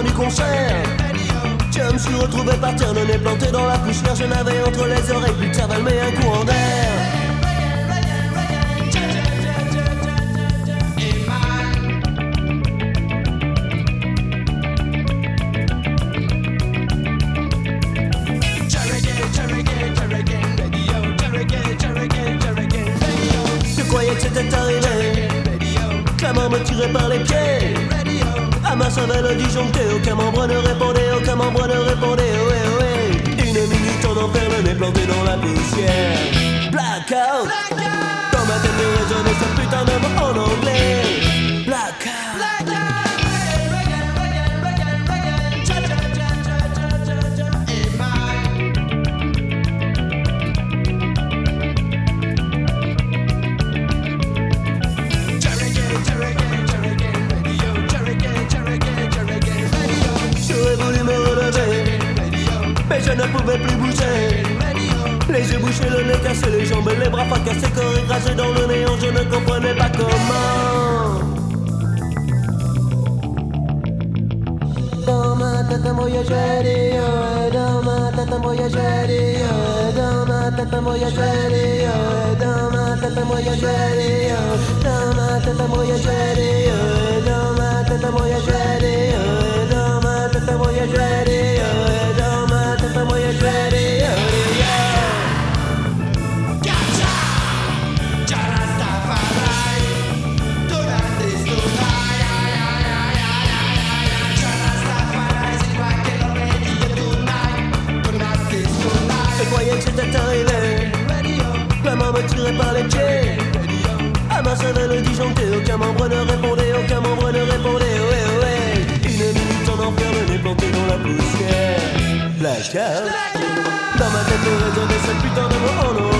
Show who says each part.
Speaker 1: du concert. Je me suis retrouvé par terre, le nez planté dans la poussière. Je n'avais entre les oreilles plus de cervelle mais un courant d'air. Je croyais que c'était arrivé, que la mort me tirait par les pieds. À ma cervelle disjonctée, aucun membre ne répondait, aucun membre ne répondait, ouais, ouais. Une minute en enfer, le nez planté dans la poussière. Blackout, dans ma tête résonnait ce putain de mot en anglais. Blackout. Mais je ne pouvais plus bouger. Les yeux bouchés, le nez cassé, les jambes et les bras fracassés, corps écrasé dans le néant, je ne comprenais pas comment. Dans ma tête un voyageur, dans ma tête un voyageur, dans ma tête un voyageur, dans ma tête un voyageur, dans ma tête un voyageur, dans ma tête un voyageur, dans ma tête un voyageur. Je croyais que c'était arrivé, la main me tirait par les pieds. À ma cervelle disjonctée, aucun membre ne répondait, aucun membre ne répondait, ouais, ouais. Une minute en enfer, le nez planté dans la poussière. Blackout, dans ma tête résonnait cette putain de mot en